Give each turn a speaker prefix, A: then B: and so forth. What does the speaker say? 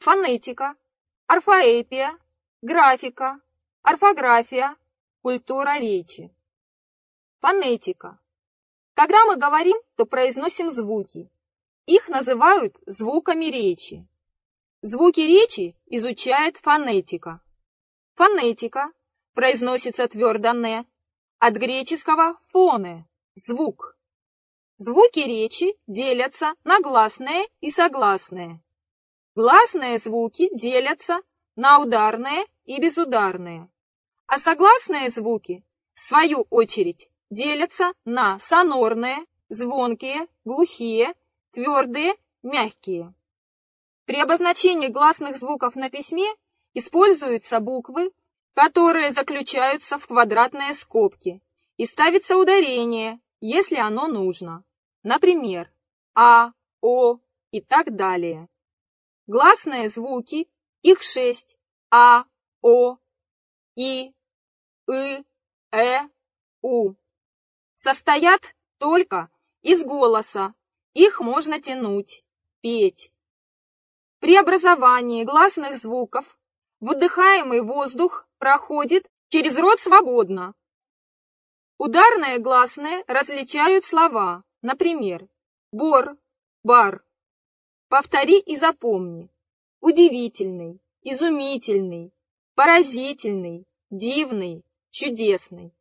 A: фонетика, орфоэпия, графика, орфография, культура речи. Фонетика. Когда мы говорим, то произносим звуки. Их называют звуками речи. Звуки речи изучает фонетика. Фонетика произносится твердо «не», от греческого «фоне» – звук. Звуки речи делятся на гласные и согласные. Гласные звуки делятся на ударные и безударные, а согласные звуки, в свою очередь, делятся на сонорные, звонкие, глухие, твердые, мягкие. При обозначении гласных звуков на письме используются буквы, которые заключаются в квадратные скобки, и ставится ударение, если оно нужно. Например, А, О и так далее. Гласные звуки, их 6, А, О, И, У, состоят только из голоса, их можно тянуть, петь. При образовании гласных звуков выдыхаемый воздух проходит через рот свободно. Ударные гласные различают слова, например, бор, бар. Повтори и запомни. Удивительный, изумительный, поразительный, дивный, чудесный.